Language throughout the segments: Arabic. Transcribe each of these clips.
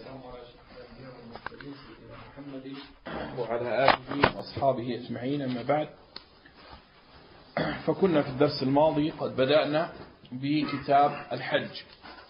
والسلام على أشرف الأنبياء والمرسلين سيدنا محمد وعلى آله وأصحابه أجمعين. أما بعد، فكنا في الدرس الماضي قد بدأنا بكتاب الحج.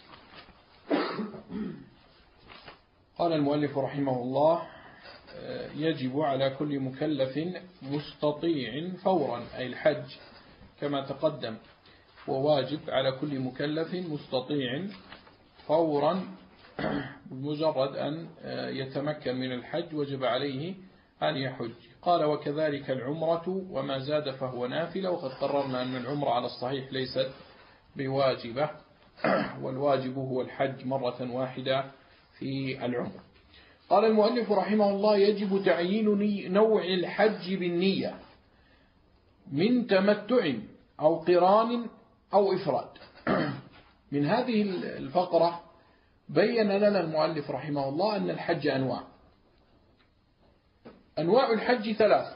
قال المؤلف رحمه الله: يجب على كل مكلف مستطيع فورا، أي الحج كما تقدم، وواجب على كل مكلف مستطيع فورا بمجرد أن يتمكن من الحج وجب عليه أن يحج. قال: وكذلك العمرة وما زاد فهو نافلة. وقد قررنا أن العمرة على الصحيح ليست بواجبة، والواجب هو الحج مرة واحدة في العمر. قال المؤلف رحمه الله: يجب تعيين نوع الحج بالنية من تمتع أو قران أو إفراد. من هذه الفقرة بين لنا المؤلف رحمه الله أن الحج أنواع الحج 3: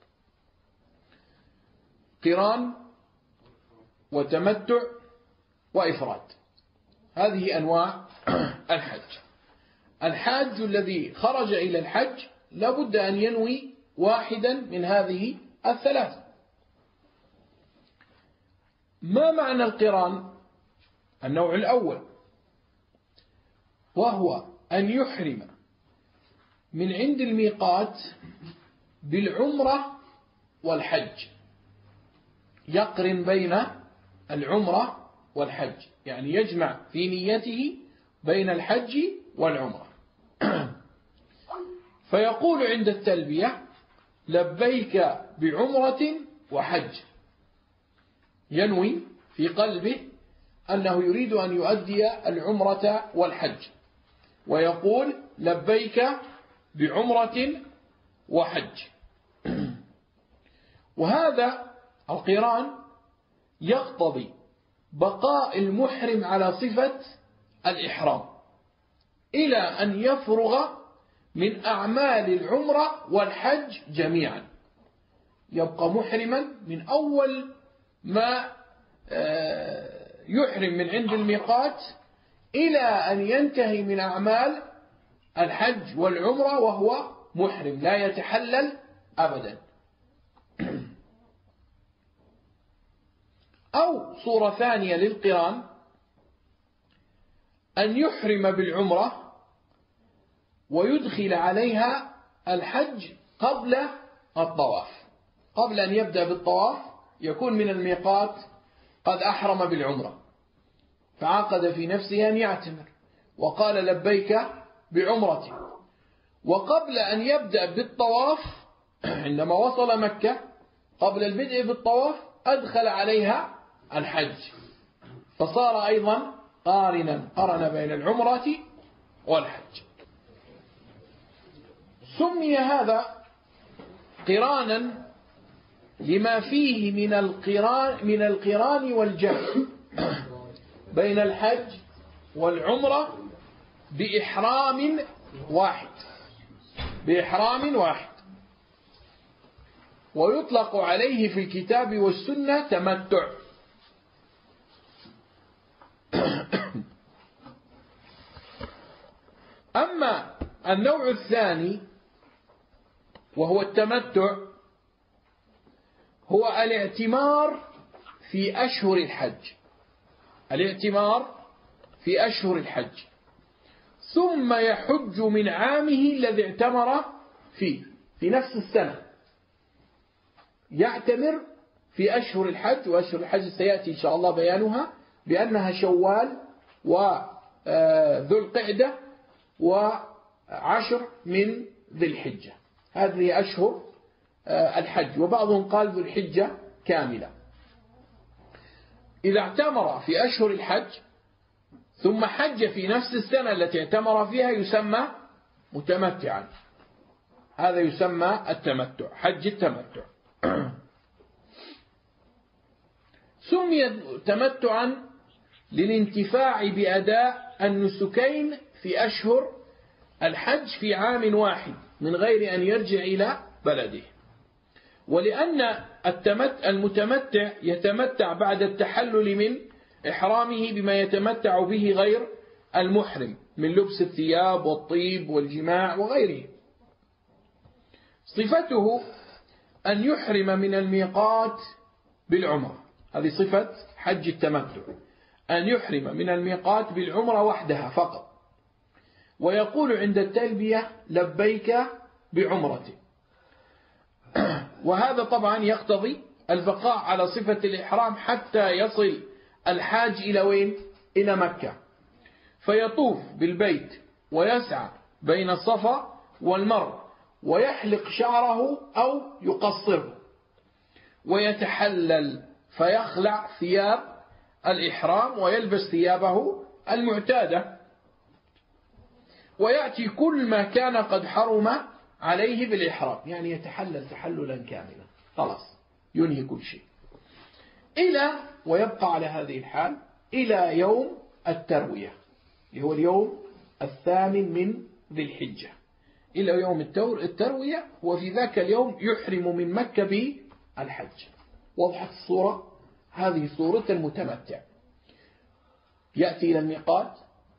قران وتمتع وإفراد. هذه أنواع الحج. الحاج الذي خرج إلى الحج لابد أن ينوي واحدا من هذه الثلاث. ما معنى القران؟ النوع الأول وهو أن يحرم من عند الميقات بالعمرة والحج، يقرن بين العمرة والحج، يعني يجمع في نيته بين الحج والعمرة. فيقول عند التلبية: لبيك بعمرة وحج، ينوي في قلبه أنه يريد أن يؤدي العمرة والحج، ويقول: لبيك بعمرة وحج. وهذا القران يقتضي بقاء المحرم على صفة الإحرام إلى أن يفرغ من أعمال العمرة والحج جميعا. يبقى محرما من أول ما يحرم من عند الميقات إلى أن ينتهي من أعمال الحج والعمرة وهو محرم، لا يتحلل أبدا. أو صورة ثانية للقران: أن يحرم بالعمرة ويدخل عليها الحج قبل الطواف، قبل أن يبدأ بالطواف يكون من الميقات قد أحرم بالعمرة، فعقد في نفسه أن يعتمر وقال: لبيك بعمرة. وقبل أن يبدأ بالطواف عندما وصل مكة قبل البدء بالطواف أدخل عليها الحج، فصار أيضا قارنا، قرن بين العمرة والحج. سمي هذا قرانا لما فيه من القران والجمع بين الحج والعمرة بإحرام واحد. ويطلق عليه في الكتاب والسنة تمتع. أما النوع الثاني وهو التمتع، هو الاعتمار في أشهر الحج، ثم يحج من عامه الذي اعتمر فيه في نفس السنة. يعتمر في أشهر الحج، وأشهر الحج سيأتي إن شاء الله بيانها بأنها شوال وذو القعدة وعشر من ذي الحجة. هذه أشهر الحج، وبعضهم قال ذو الحجة كاملة. إذا اعتمر في أشهر الحج ثم حج في نفس السنة التي اعتمر فيها يسمى متمتعا. هذا يسمى التمتع، حج التمتع. سمي تمتعا للانتفاع بأداء النسكين في أشهر الحج في عام واحد من غير أن يرجع إلى بلده. ولأن المتمتع يتمتع بعد التحلل من إحرامه بما يتمتع به غير المحرم من لبس الثياب والطيب والجماع وغيره. صفته أن يحرم من الميقات بالعمرة، هذه صفة حج التمتع، أن يحرم من الميقات بالعمرة وحدها فقط، ويقول عند التلبية لبيك بعمرة. وهذا طبعا يقتضي البقاء على صفة الإحرام حتى يصل الحاج إلى وين؟ إلى مكة، فيطوف بالبيت ويسعى بين الصفا والمروة ويحلق شعره أو يقصره ويتحلل، فيخلع ثياب الإحرام ويلبس ثيابه المعتادة، ويأتي كل ما كان قد حرم عليه بالإحرام، يعني يتحلل تحللا كاملا، خلاص ينهي كل شيء، ويبقى على هذه الحال إلى يوم التروية، اللي هو اليوم 8 من ذي الحجة، إلى يوم التروية، وفي ذاك اليوم يحرم من مكة بالحج. وضحت الصورة؟ هذه صورة المتمتع، يأتي إلى الميقات،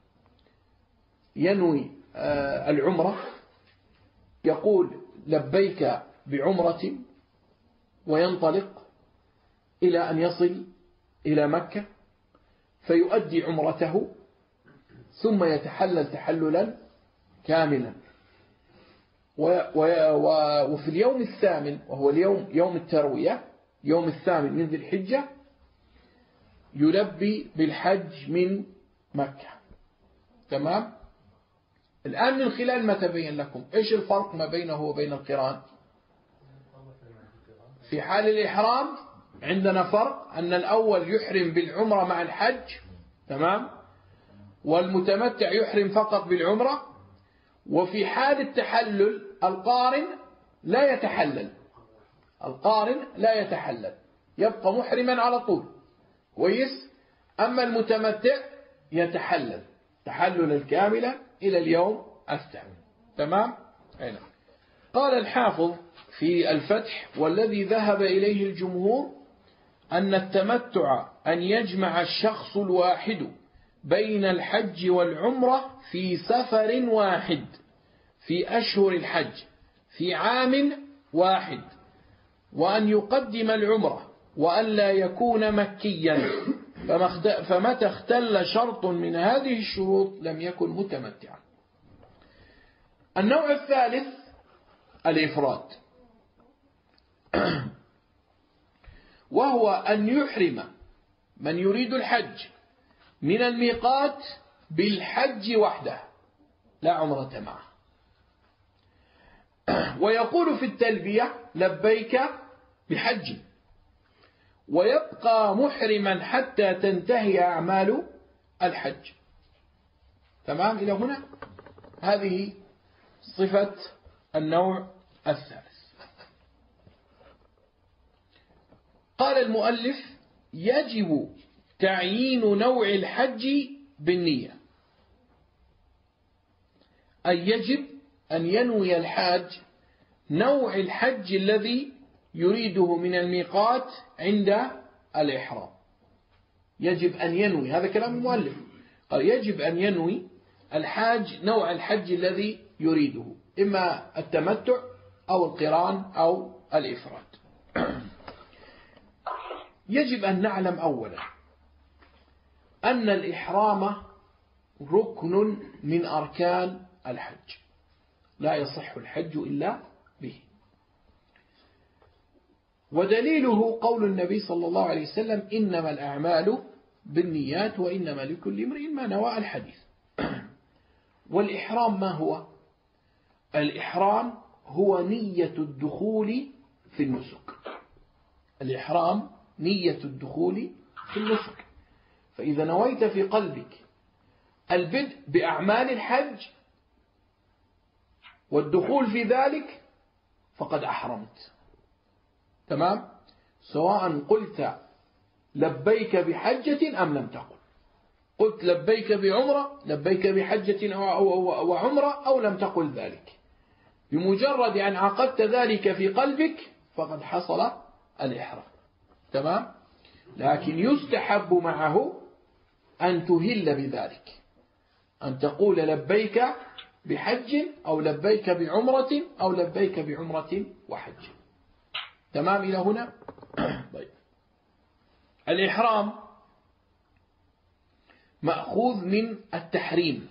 ينوي العمرة، يقول لبيك بعمرة، وينطلق إلى أن يصل إلى مكة فيؤدي عمرته، ثم يتحلل تحللا كاملا. وفي اليوم 8 وهو يوم التروية، يوم 8 من ذي الحجة، يلبي بالحج من مكة. تمام؟ الآن من خلال ما تبين لكم إيش الفرق ما بينه وبين القران؟ في حال الإحرام عندنا فرق، أن الأول يحرم بالعمرة مع الحج، تمام، والمتمتع يحرم فقط بالعمرة. وفي حال التحلل القارن لا يتحلل، القارن لا يتحلل، يبقى محرما على طول، كويس. أما المتمتع يتحلل تحلل الكاملة إلى اليوم 8. تمام. هنا قال الحافظ في الفتح: والذي ذهب إليه الجمهور أن التمتع أن يجمع الشخص الواحد بين الحج والعمرة في سفر واحد في أشهر الحج في عام واحد، وأن يقدم العمرة، وأن لا يكون مكيا، فمتى اختل شرط من هذه الشروط لم يكن متمتعا. النوع الثالث الإفراد، وهو أن يحرم من يريد الحج من الميقات بالحج وحده لا عمرة معه، ويقول في التلبية لبيك بحج، ويبقى محرما حتى تنتهي أعمال الحج. تمام إلى هنا؟ هذه صفة النوع الثالث. قال المؤلف: يجب تعيين نوع الحج بالنية، أي يجب أن ينوي الحاج نوع الحج الذي يريده من الميقات عند الإحرام. يجب أن ينوي، هذا كلام المؤلف، قال يجب أن ينوي الحاج نوع الحج الذي يريده، إما التمتع أو القران أو الإفراد. يجب أن نعلم أولا أن الإحرام ركن من أركان الحج، لا يصح الحج إلا به. ودليله قول النبي صلى الله عليه وسلم: إنما الأعمال بالنيات وإنما لكل امرئ ما نوى، الحديث. والإحرام ما هو؟ الإحرام هو نية الدخول في النسك. الإحرام نية الدخول في النسك، فإذا نويت في قلبك البدء بأعمال الحج والدخول في ذلك فقد أحرمت. تمام؟ سواء قلت لبيك بحجة أم لم تقل، قلت لبيك بعمرة، لبيك بحجة وعمرة، أو لم تقل ذلك، بمجرد أن عقدت ذلك في قلبك فقد حصل الإحرام. تمام؟ لكن يستحب معه أن تهل بذلك، أن تقول لبيك بحج أو لبيك بعمرة أو لبيك بعمرة وحج. تمام إلى هنا؟ طيب. الإحرام مأخوذ من التحريم،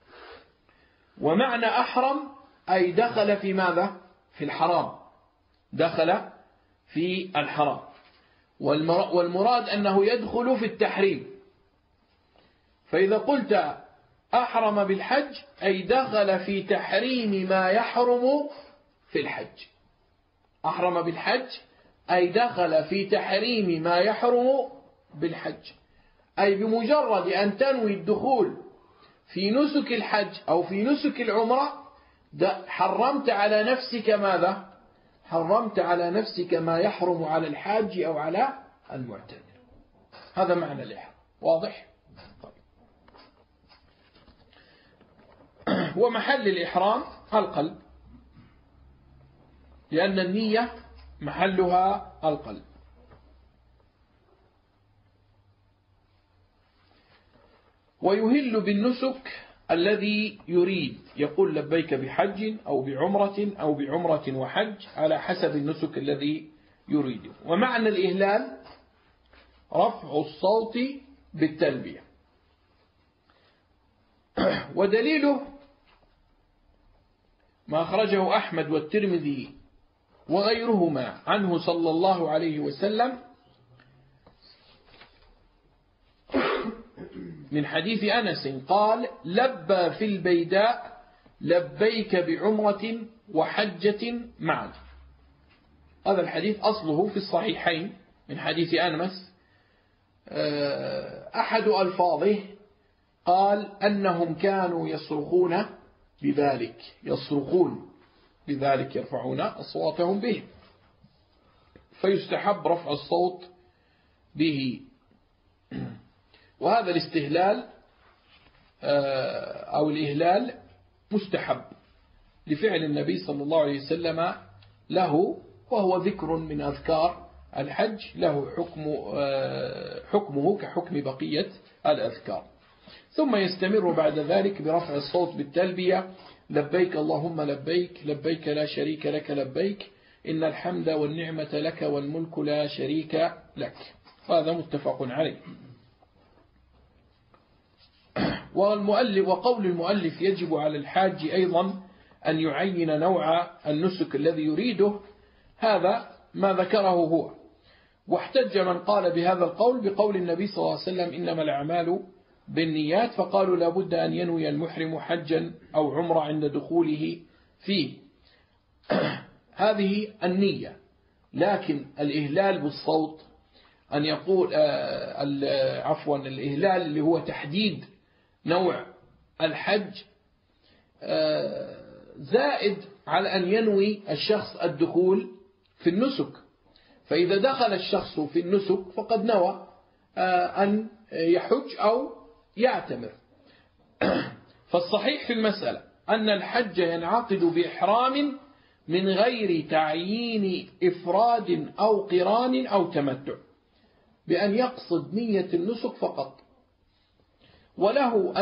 ومعنى أحرم أي دخل في ماذا؟ في الحرام، دخل في الحرام، والمراد أنه يدخل في التحريم. فإذا قلت أحرم بالحج أي دخل في تحريم ما يحرم في الحج. أحرم بالحج أي دخل في تحريم ما يحرم بالحج، أي بمجرد أن تنوي الدخول في نسك الحج أو في نسك العمرة حرمت على نفسك ماذا؟ حرمت على نفسك ما يحرم على الحاج أو على المعتمر. هذا معنى الإحرام. واضح؟ طيب. ومحل الإحرام القلب، لأن النية محلها القلب. ويهل بالنسك الذي يريد، يقول لبيك بحج أو بعمرة أو بعمرة وحج على حسب النسك الذي يريده. ومعنى الإهلال رفع الصوت بالتلبية. ودليله ما أخرجه أحمد والترمذي وغيرهما عنه صلى الله عليه وسلم من حديث أنس قال: لبى في البيداء لبيك بعمرة وحجة معا. هذا الحديث أصله في الصحيحين من حديث أنس. أحد ألفاظه قال أنهم كانوا يصرخون بذلك يرفعون أصواتهم به، فيستحب رفع الصوت به. وهذا الاستهلال أو الإهلال مستحب لفعل النبي صلى الله عليه وسلم له، وهو ذكر من أذكار الحج، له حكمه كحكم بقية الأذكار. ثم يستمر بعد ذلك برفع الصوت بالتلبية: لبيك اللهم لبيك، لبيك لا شريك لك لبيك، إن الحمد والنعمة لك والملك لا شريك لك. هذا متفق عليه. وقول المؤلف: يجب على الحاج أيضا أن يعين نوع النسك الذي يريده، هذا ما ذكره هو. واحتج من قال بهذا القول بقول النبي صلى الله عليه وسلم: إنما الأعمال بالنيات، فقالوا لا بد أن ينوي المحرم حجا أو عمرة عند دخوله فيه. هذه النية. لكن الإهلال بالصوت أن يقول الإهلال اللي هو تحديد نوع الحج زائد على أن ينوي الشخص الدخول في النسك. فإذا دخل الشخص في النسك فقد نوى أن يحج أو يعتمر. فالصحيح في المسألة أن الحج ينعقد بإحرام من غير تعيين إفراد أو قران أو تمتع، بأن يقصد نية النسك فقط. وله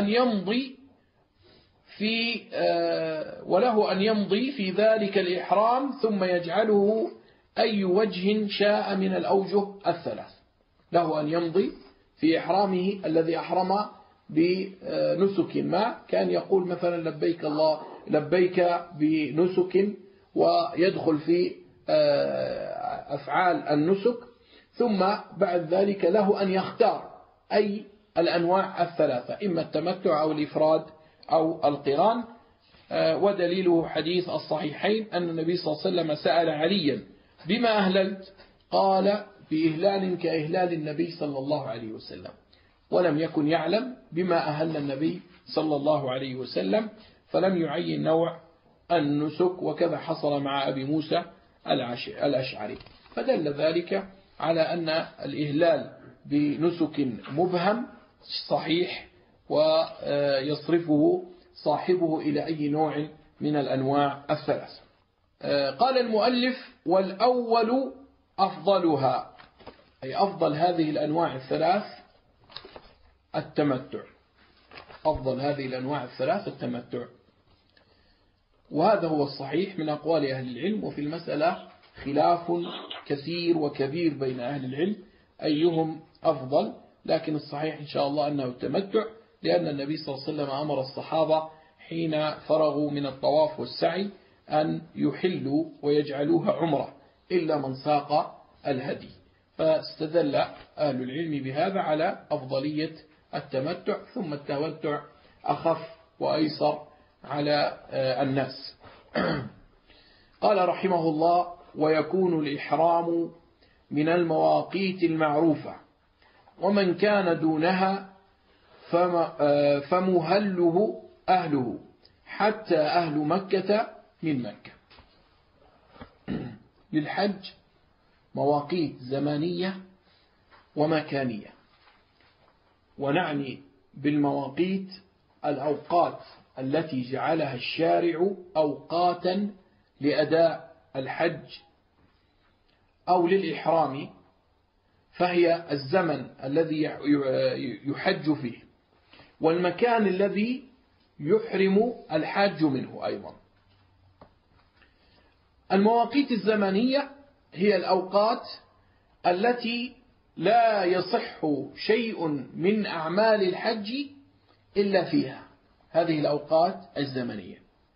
أن يمضي في ذلك الإحرام ثم يجعله أي وجه شاء من الأوجه الثلاث. له أن يمضي في إحرامه الذي أحرم بنسك ما، كان يقول مثلا لبيك الله لبيك بنسك، ويدخل في أفعال النسك. ثم بعد ذلك له أن يختار أي الأنواع الثلاثة، إما التمتع أو الإفراد أو القران. ودليله حديث الصحيحين أن النبي صلى الله عليه وسلم سأل عليا: بما أهللت؟ قال: بإهلال كإهلال النبي صلى الله عليه وسلم. ولم يكن يعلم بما أهل النبي صلى الله عليه وسلم، فلم يعين نوع النسك. وكذا حصل مع أبي موسى الأشعري. فدل ذلك على أن الإهلال بنسك مبهم صحيح، ويصرفه صاحبه إلى أي نوع من الأنواع الثلاث. قال المؤلف: والأول أفضلها، أي أفضل هذه الأنواع الثلاث التمتع. أفضل هذه الأنواع الثلاث التمتع. وهذا هو الصحيح من أقوال أهل العلم. وفي المسألة خلاف كثير وكبير بين أهل العلم أيهم أفضل، لكن الصحيح إن شاء الله أنه التمتع، لأن النبي صلى الله عليه وسلم أمر الصحابة حين فرغوا من الطواف والسعي أن يحلوا ويجعلوها عمرة إلا من ساق الهدي، فاستدل أهل العلم بهذا على أفضلية التمتع، ثم التمتع أخف وأيسر على الناس. قال رحمه الله: ويكون الإحرام من المواقيت المعروفة، ومن كان دونها فمهله أهله حتى أهل مكة من مكة. للحج مواقيت زمانية ومكانية، ونعني بالمواقيت الأوقات التي جعلها الشارع أوقاتا لأداء الحج أو للإحرام، فهي الزمن الذي يحج فيه، والمكان الذي يحرم الحاج منه أيضا. المواقيت الزمنية هي الأوقات التي لا يصح شيء من أعمال الحج إلا فيها، هذه الأوقات الزمنية.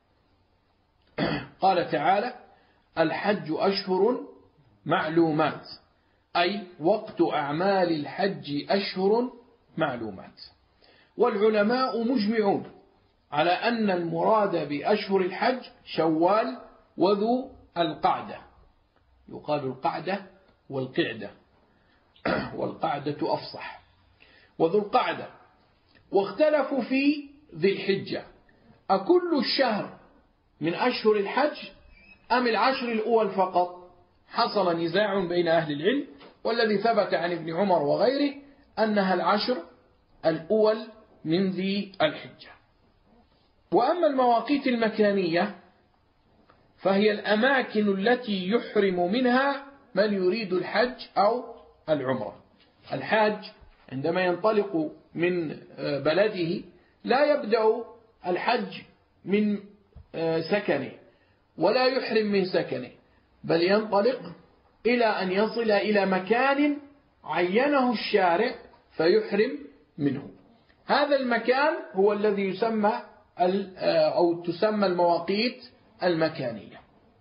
قال تعالى: الحج أشهر معلومات، أي وقت أعمال الحج أشهر معلومات. والعلماء مجمعون على أن المراد بأشهر الحج شوال وذو القعدة، يقال القعدة والقعدة، والقعدة أفصح، وذو القعدة. واختلفوا في ذي الحجة، أكل الشهر من أشهر الحج أم العشر الأول فقط؟ حصل نزاع بين أهل العلم، والذي ثبت عن ابن عمر وغيره أنها العشر الأول من ذي الحجة. وأما المواقيت المكانية فهي الأماكن التي يحرم منها من يريد الحج أو العمرة. الحاج عندما ينطلق من بلده لا يبدأ الحج من سكنه ولا يحرم من سكنه، بل ينطلق إلى أن يصل إلى مكان عينه الشارع فيحرم منه. هذا المكان هو الذي يسمى أو تسمى المواقيت المكانية،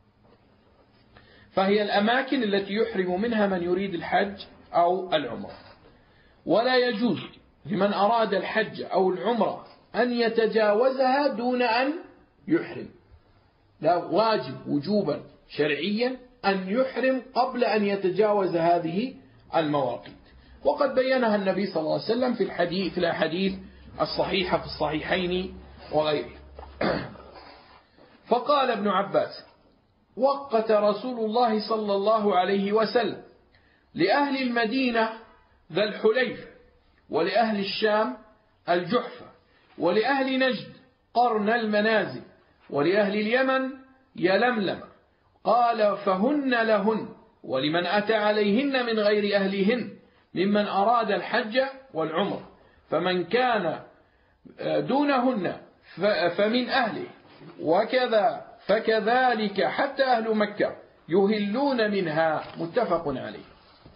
فهي الأماكن التي يحرم منها من يريد الحج أو العمرة. ولا يجوز لمن أراد الحج أو العمرة أن يتجاوزها دون أن يحرم، لا، واجب وجوبا شرعيا أن يحرم قبل أن يتجاوز هذه المواقيت. وقد بينها النبي صلى الله عليه وسلم في الأحاديث الصحيحة في الصحيحين وغيره. فقال ابن عباس: وقت رسول الله صلى الله عليه وسلم لأهل المدينة ذا الحليفة، ولأهل الشام الجحفة، ولأهل نجد قرن المنازل، ولأهل اليمن يلملم. قال: فهن لهن، ولمن أتى عليهن من غير أهلهن ممن أراد الحج والعمر، فمن كان دونهن فمن أهله، وكذا فكذلك حتى أهل مكة يهلون منها. متفق عليه.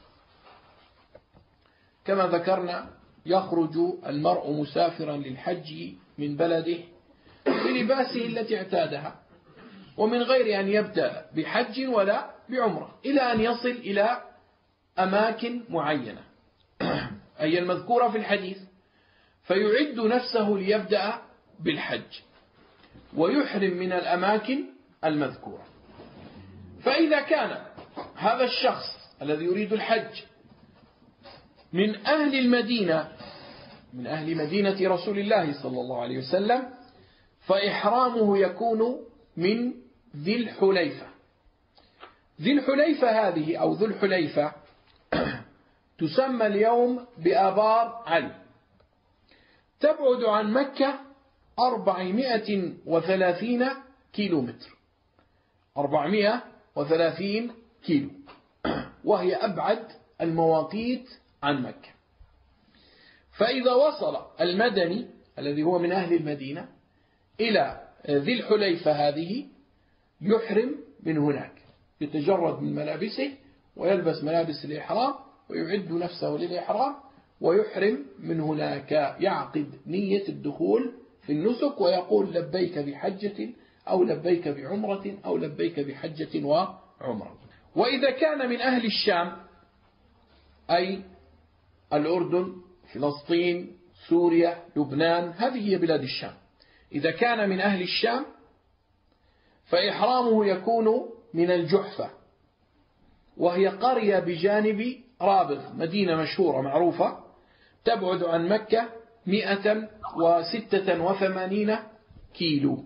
كما ذكرنا يخرج المرء مسافرا للحج من بلده بلباسه التي اعتادها، ومن غير أن يبدأ بحج ولا بعمرة، إلى أن يصل إلى أماكن معينة أي المذكورة في الحديث، فيعد نفسه ليبدأ بالحج ويحرم من الأماكن المذكورة. فإذا كان هذا الشخص الذي يريد الحج من أهل المدينة، من أهل مدينة رسول الله صلى الله عليه وسلم، فإحرامه يكون من ذي الحليفة. ذي الحليفة هذه أو ذو الحليفة تسمى اليوم بآبار علي، تبعد عن مكة 430 كيلومتر، 430 كيلو، وهي أبعد المواقيت عن مكة. فإذا وصل المدني الذي هو من أهل المدينة إلى ذي الحليفة هذه يحرم من هناك، يتجرد من ملابسه ويلبس ملابس الإحرام ويعد نفسه للإحرام ويحرم من هناك، يعقد نية الدخول في النسك ويقول لبيك بحجة أو لبيك بعمرة أو لبيك بحجة وعمرة. وإذا كان من أهل الشام أي الأردن، فلسطين، سوريا، لبنان، هذه هي بلاد الشام، إذا كان من أهل الشام فإحرامه يكون من الجحفة، وهي قرية بجانب رابغ، مدينة مشهورة معروفة تبعد عن مكة 186 كيلو.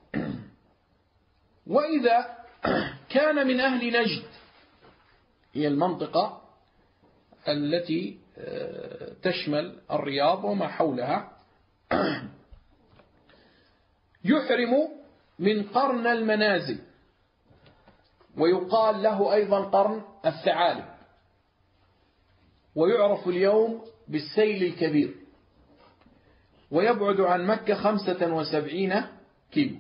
وإذا كان من أهل نجد، هي المنطقة التي تشمل الرياض وما حولها، يحرم من قرن المنازل، ويقال له أيضا قرن الثعالب، ويعرف اليوم بالسيل الكبير، ويبعد عن مكة 75 كيلو.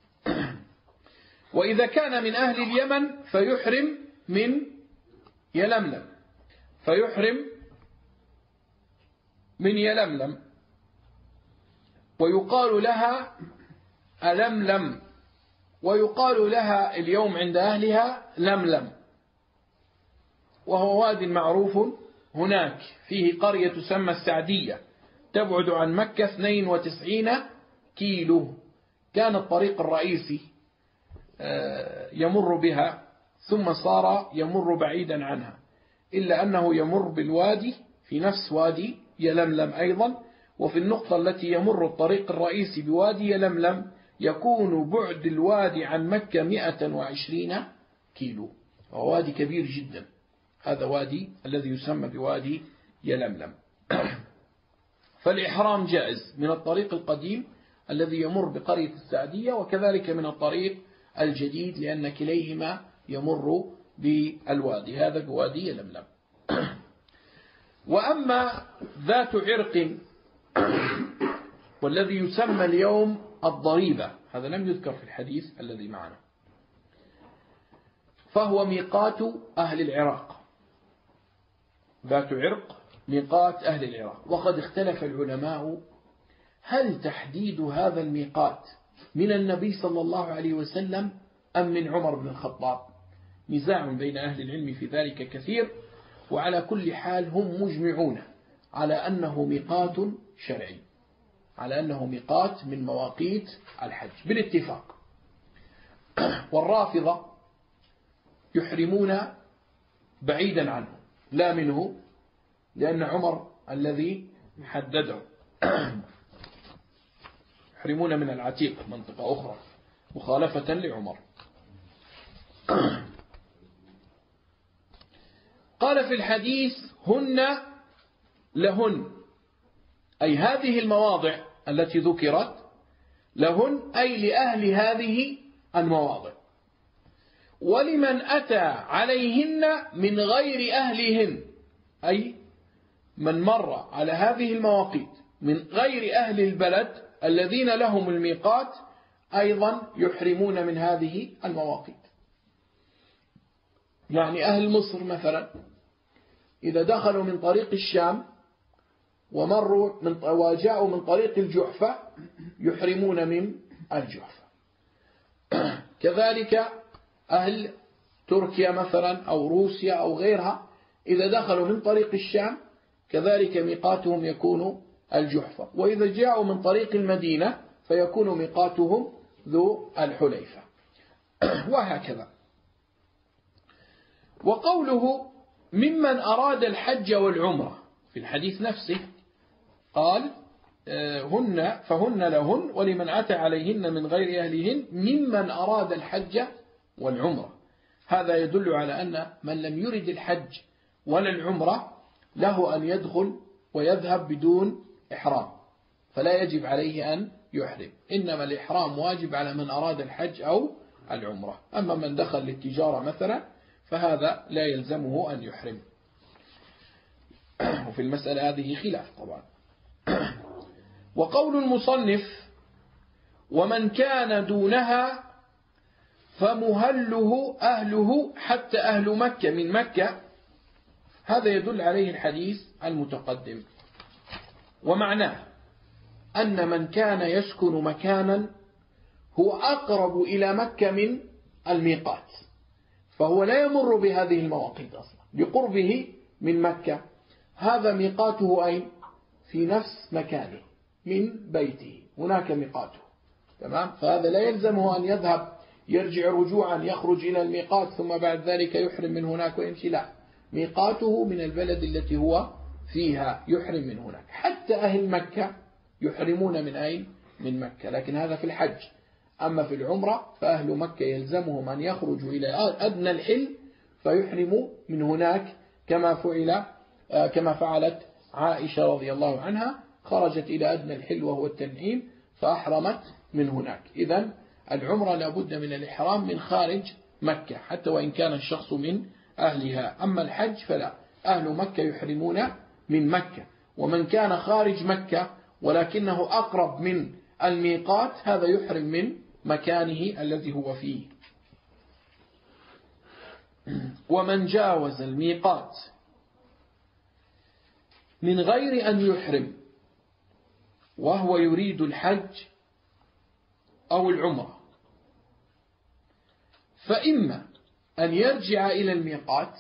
وإذا كان من أهل اليمن فيحرم من يلملم، ويقال لها ألملم، ويقال لها اليوم عند أهلها لملم، وهو واد معروف هناك فيه قرية تسمى السعدية تبعد عن مكة 92 كيلو. كان الطريق الرئيسي يمر بها ثم صار يمر بعيدا عنها، إلا أنه يمر بالوادي في نفس وادي يلملم أيضا، وفي النقطة التي يمر الطريق الرئيسي بوادي يلملم يكون بعد الوادي عن مكة 120 كيلو، وهو وادي كبير جدا. هذا وادي الذي يسمى بوادي يلملم. فالإحرام جائز من الطريق القديم الذي يمر بقرية السعدية، وكذلك من الطريق الجديد، لأن كليهما يمر بالوادي، هذا بوادي يلملم. وأما ذات عرق والذي يسمى اليوم الضريبة، هذا لم يذكر في الحديث الذي معنا، فهو ميقات أهل العراق. ذات عرق ميقات أهل العراق، وقد اختلف العلماء هل تحديد هذا الميقات من النبي صلى الله عليه وسلم أم من عمر بن الخطاب، نزاع بين أهل العلم في ذلك كثير، وعلى كل حال هم مجمعون على أنه ميقات شرعي، على أنه ميقات من مواقيت الحج بالاتفاق. والرافضة يحرمون بعيدا عنه لا منه، لأن عمر الذي حدده. يحرمون من العتيق منطقة أخرى مخالفة لعمر. قال في الحديث هن لهن، أي هذه المواضع التي ذكرت لهن أي لأهل هذه المواضع، ولمن أتى عليهن من غير أهلهن، أي من مر على هذه المواقيت من غير أهل البلد الذين لهم الميقات أيضا يحرمون من هذه المواقيت. يعني أهل مصر مثلا إذا دخلوا من طريق الشام ومروا وجاءوا من طريق الجحفة يحرمون من الجحفة. كذلك أهل تركيا مثلا أو روسيا أو غيرها إذا دخلوا من طريق الشام كذلك ميقاتهم يكون الجحفة، وإذا جاءوا من طريق المدينة فيكون ميقاتهم ذو الحليفة، وهكذا. وقوله ممن أراد الحج والعمرة في الحديث نفسه قال فهن لهن ولمن أتى عليهن من غير أهلهن ممن أراد الحج والعمرة. هذا يدل على أن من لم يرد الحج ولا العمرة له أن يدخل ويذهب بدون إحرام، فلا يجب عليه أن يحرم، إنما الإحرام واجب على من أراد الحج أو العمرة. أما من دخل للتجارة مثلا فهذا لا يلزمه أن يحرم، وفي المسألة هذه خلاف طبعا. وقول المصنف ومن كان دونها فمهله أهله حتى أهل مكة من مكة، هذا يدل عليه الحديث المتقدم. ومعناه أن من كان يسكن مكانا هو أقرب إلى مكة من الميقات، فهو لا يمر بهذه المواقيت أصلا لقربه من مكة، هذا ميقاته أين؟ في نفس مكانه من بيته، هناك ميقاته. تمام؟ فهذا لا يلزمه أن يذهب يرجع رجوعا يخرج إلى الميقات ثم بعد ذلك يحرم من هناك ويمشي، لا، ميقاته من البلد التي هو فيها يحرم من هناك. حتى أهل مكة يحرمون من أين؟ من مكة، لكن هذا في الحج. أما في العمرة فأهل مكة يلزمهم أن يخرجوا إلى أدنى الحل فيحرموا من هناك، كما فعلت عائشة رضي الله عنها، خرجت إلى أدنى الحل وهو التنعيم فأحرمت من هناك. إذن العمرة لابد من الإحرام من خارج مكة حتى وإن كان الشخص من أهلها. أما الحج فلا، أهل مكة يحرمون من مكة، ومن كان خارج مكة ولكنه أقرب من الميقات هذا يحرم من مكانه الذي هو فيه. ومن جاوز الميقات من غير أن يحرم وهو يريد الحج أو العمرة، فإما أن يرجع إلى الميقات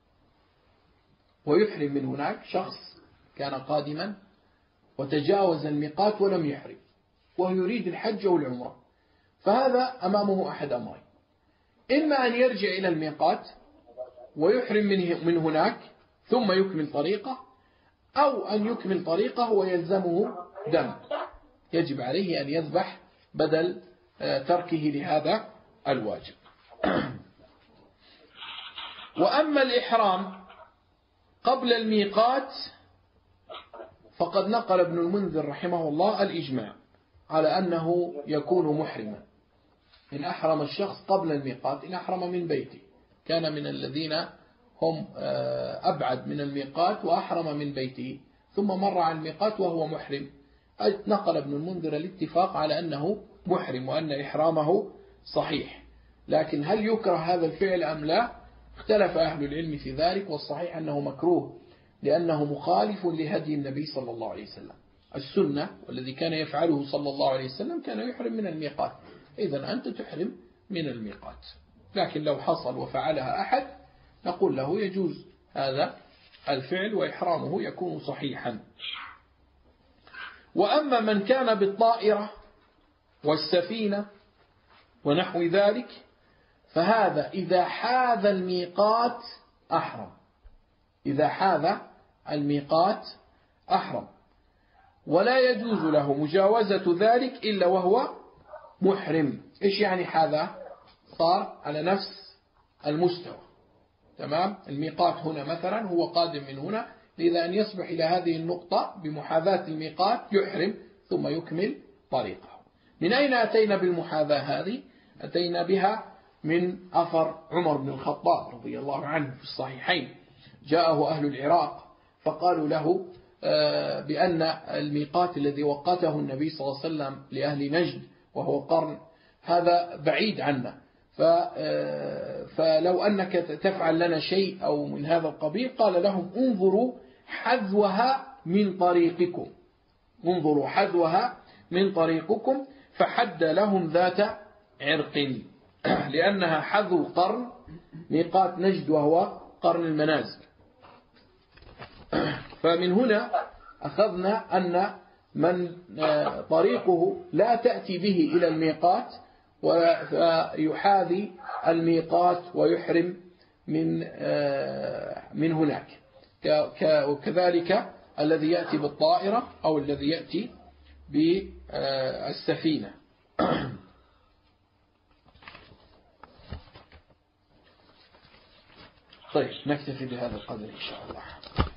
ويحرم من هناك، شخص كان قادما وتجاوز الميقات ولم يحرم وهو يريد الحج أو العمرة، فهذا أمامه أحد أمرين: إما أن يرجع إلى الميقات ويحرم من هناك ثم يكمل طريقه، أو أن يكمل طريقه ويلزمه دم، يجب عليه أن يذبح بدل تركه لهذا الواجب. وأما الإحرام قبل الميقات فقد نقل ابن المنذر رحمه الله الإجماع على أنه يكون محرما إن أحرم الشخص قبل الميقات، إن أحرم من بيته، كان من الذين هم أبعد من الميقات وأحرم من بيته ثم مر على الميقات وهو محرم، نقل ابن المنذر الاتفاق على أنه محرم وأن إحرامه صحيح. لكن هل يكره هذا الفعل أم لا؟ اختلف أهل العلم في ذلك، والصحيح أنه مكروه لأنه مخالف لهدي النبي صلى الله عليه وسلم. السنة والذي كان يفعله صلى الله عليه وسلم كان يحرم من الميقات، إذن أنت تحرم من الميقات. لكن لو حصل وفعلها أحد نقول له يجوز هذا الفعل وإحرامه يكون صحيحا. وأما من كان بالطائرة والسفينة ونحو ذلك فهذا إذا حاذ الميقات أحرم، إذا حاذ الميقات أحرم، ولا يجوز له مجاوزة ذلك إلا وهو محرم. إيش يعني حاذا؟ صار على نفس المستوى. تمام؟ الميقات هنا مثلا هو قادم من هنا، لذا أن يصبح إلى هذه النقطة بمحاذاة الميقات يحرم ثم يكمل طريقه. من أين أتينا بالمحاذاة هذه؟ أتينا بها من أثر عمر بن الخطاب رضي الله عنه في الصحيحين، جاءه أهل العراق فقالوا له بأن الميقات الذي وقته النبي صلى الله عليه وسلم لأهل نجد وهو قرن هذا بعيد عنا، فلو أنك تفعل لنا شيء أو من هذا القبيل، قال لهم انظروا حذوها من طريقكم، انظروا حذوها من طريقكم، فحد لهم ذات عرق لأنها حذو قرن ميقات نجد وهو قرن المنازل. فمن هنا أخذنا أن من طريقه لا تأتي به إلى الميقات ويحاذي الميقات ويحرم من هناك، وكذلك الذي يأتي بالطائرة أو الذي يأتي بالسفينة. طيب نكتفي بهذا القدر إن شاء الله.